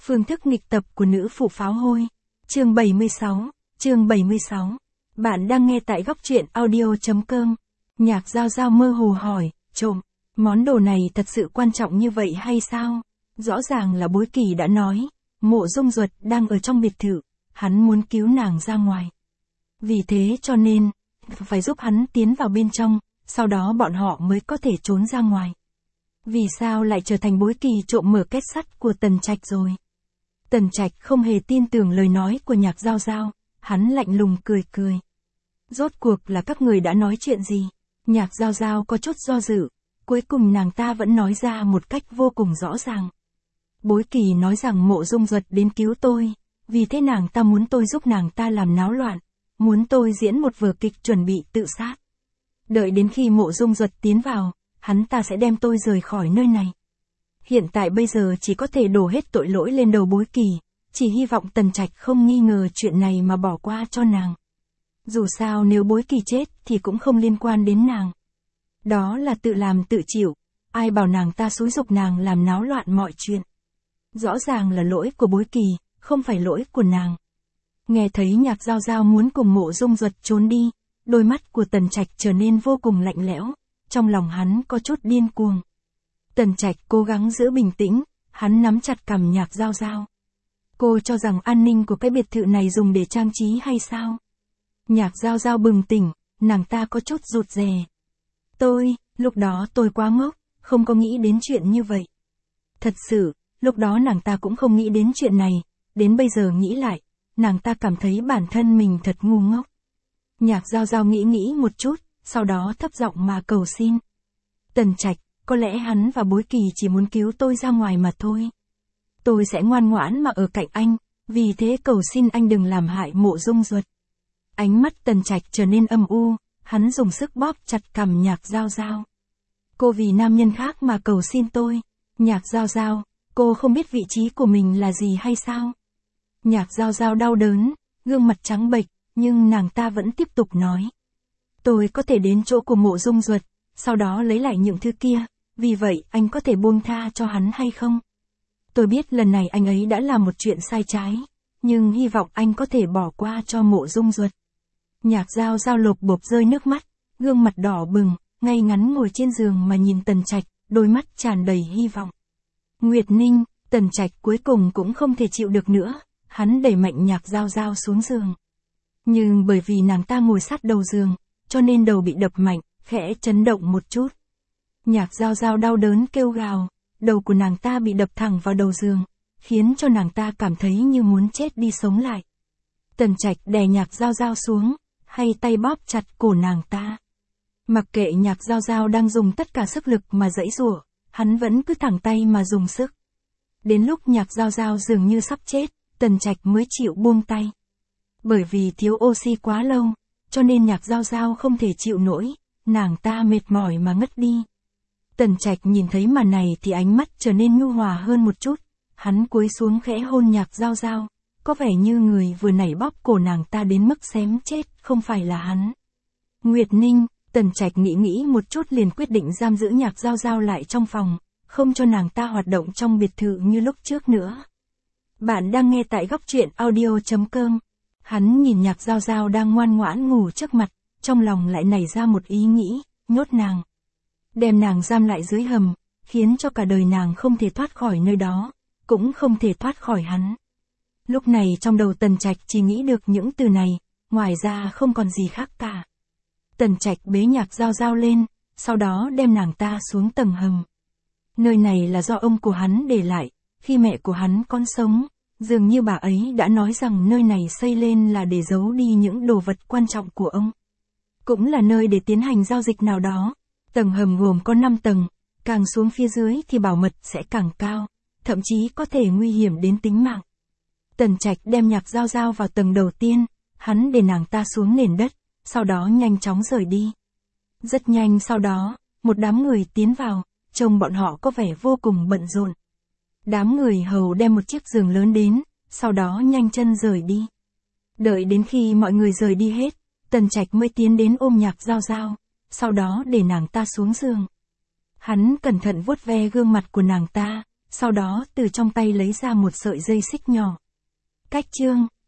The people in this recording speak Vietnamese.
Phương thức nghịch tập của nữ phụ pháo hôi. Chương 76. Bạn đang nghe tại góc truyện audio.com. Nhạc Giao Giao mơ hồ hỏi, trộm, món đồ này thật sự quan trọng như vậy hay sao? Rõ ràng là Bối Kỳ đã nói, Mộ Dung Duật đang ở trong biệt thự, hắn muốn cứu nàng ra ngoài. Vì thế cho nên, phải giúp hắn tiến vào bên trong, sau đó bọn họ mới có thể trốn ra ngoài. Vì sao lại trở thành Bối Kỳ trộm mở két sắt của Tần Trạch rồi? Tần Trạch không hề tin tưởng lời nói của Nhạc Giao Giao, hắn lạnh lùng cười. Rốt cuộc là các người đã nói chuyện gì? Nhạc Giao Giao có chút do dự, cuối cùng nàng ta vẫn nói ra một cách vô cùng rõ ràng. Bối Kỳ nói rằng Mộ Dung Duật đến cứu tôi, vì thế nàng ta muốn tôi giúp nàng ta làm náo loạn, muốn tôi diễn một vở kịch chuẩn bị tự sát. Đợi đến khi Mộ Dung Duật tiến vào, hắn ta sẽ đem tôi rời khỏi nơi này. Hiện tại bây giờ chỉ có thể đổ hết tội lỗi lên đầu Bối Kỳ, chỉ hy vọng Tần Trạch không nghi ngờ chuyện này mà bỏ qua cho nàng. Dù sao nếu Bối Kỳ chết thì cũng không liên quan đến nàng. Đó là tự làm tự chịu, ai bảo nàng ta xúi giục nàng làm náo loạn mọi chuyện. Rõ ràng là lỗi của Bối Kỳ, không phải lỗi của nàng. Nghe thấy Nhạc Giao Giao muốn cùng Mộ Dung Duật trốn đi, đôi mắt của Tần Trạch trở nên vô cùng lạnh lẽo, trong lòng hắn có chút điên cuồng. Tần Trạch cố gắng giữ bình tĩnh, hắn nắm chặt cằm Nhạc Giao Giao. Cô cho rằng an ninh của cái biệt thự này dùng để trang trí hay sao? Nhạc Giao Giao bừng tỉnh, nàng ta có chút rụt rè. Lúc đó tôi quá ngốc, không có nghĩ đến chuyện như vậy. Thật sự, lúc đó nàng ta cũng không nghĩ đến chuyện này, đến bây giờ nghĩ lại, nàng ta cảm thấy bản thân mình thật ngu ngốc. Nhạc Giao Giao nghĩ một chút, sau đó thấp giọng mà cầu xin. Tần Trạch, có lẽ hắn và Bối Kỳ chỉ muốn cứu tôi ra ngoài mà thôi. Tôi sẽ ngoan ngoãn mà ở cạnh anh, vì thế cầu xin anh đừng làm hại Mộ Dung Duật. Ánh mắt Tần Trạch trở nên âm u, hắn dùng sức bóp chặt cằm Nhạc Giao Giao. Cô vì nam nhân khác mà cầu xin tôi. Nhạc Giao Giao, cô không biết vị trí của mình là gì hay sao? Nhạc Giao Giao đau đớn, gương mặt trắng bệch, nhưng nàng ta vẫn tiếp tục nói. Tôi có thể đến chỗ của Mộ Dung Duật, sau đó lấy lại những thứ kia, vì vậy anh có thể buông tha cho hắn hay không? Tôi biết lần này anh ấy đã làm một chuyện sai trái, nhưng hy vọng anh có thể bỏ qua cho Mộ Dung Duật. Nhạc Giao Giao lột bột rơi nước mắt, gương mặt đỏ bừng, ngay ngắn ngồi trên giường mà nhìn Tần Trạch, đôi mắt tràn đầy hy vọng. Nguyệt Ninh, Tần Trạch cuối cùng cũng không thể chịu được nữa, hắn đẩy mạnh Nhạc Giao Giao xuống giường. Nhưng bởi vì nàng ta ngồi sát đầu giường, cho nên đầu bị đập mạnh, khẽ chấn động một chút. Nhạc Giao Giao đau đớn kêu gào, đầu của nàng ta bị đập thẳng vào đầu giường, khiến cho nàng ta cảm thấy như muốn chết đi sống lại. Tần Trạch đè Nhạc Giao Giao xuống, hay tay bóp chặt cổ nàng ta. Mặc kệ Nhạc Giao Giao đang dùng tất cả sức lực mà giãy giụa, hắn vẫn cứ thẳng tay mà dùng sức. Đến lúc Nhạc Giao Giao dường như sắp chết, Tần Trạch mới chịu buông tay. Bởi vì thiếu oxy quá lâu, cho nên Nhạc Giao Giao không thể chịu nổi, nàng ta mệt mỏi mà ngất đi. Tần Trạch nhìn thấy màn này thì ánh mắt trở nên nhu hòa hơn một chút, hắn cúi xuống khẽ hôn Nhạc Giao Giao, có vẻ như người vừa nãy bóp cổ nàng ta đến mức xém chết, không phải là hắn. Nguyệt Ninh, Tần Trạch nghĩ một chút liền quyết định giam giữ Nhạc Giao Giao lại trong phòng, không cho nàng ta hoạt động trong biệt thự như lúc trước nữa. Bạn đang nghe tại góc truyện audio.com. Hắn nhìn Nhạc Giao Giao đang ngoan ngoãn ngủ trước mặt, trong lòng lại nảy ra một ý nghĩ, nhốt nàng. Đem nàng giam lại dưới hầm, khiến cho cả đời nàng không thể thoát khỏi nơi đó, cũng không thể thoát khỏi hắn. Lúc này trong đầu Tần Trạch chỉ nghĩ được những từ này, ngoài ra không còn gì khác cả. Tần Trạch bế Nhạc Giao Giao lên, sau đó đem nàng ta xuống tầng hầm. Nơi này là do ông của hắn để lại, khi mẹ của hắn còn sống, dường như bà ấy đã nói rằng nơi này xây lên là để giấu đi những đồ vật quan trọng của ông. Cũng là nơi để tiến hành giao dịch nào đó. Tầng hầm gồm có 5 tầng, càng xuống phía dưới thì bảo mật sẽ càng cao, thậm chí có thể nguy hiểm đến tính mạng. Tần Trạch đem Nhạc Giao Giao vào tầng đầu tiên, hắn để nàng ta xuống nền đất, sau đó nhanh chóng rời đi. Rất nhanh sau đó, một đám người tiến vào, trông bọn họ có vẻ vô cùng bận rộn. Đám người hầu đem một chiếc giường lớn đến, sau đó nhanh chân rời đi. Đợi đến khi mọi người rời đi hết, Tần Trạch mới tiến đến ôm Nhạc Giao Giao, sau đó để nàng ta xuống giường. Hắn cẩn thận vuốt ve gương mặt của nàng ta, Sau đó từ trong tay lấy ra một sợi dây xích nhỏ. Cách chương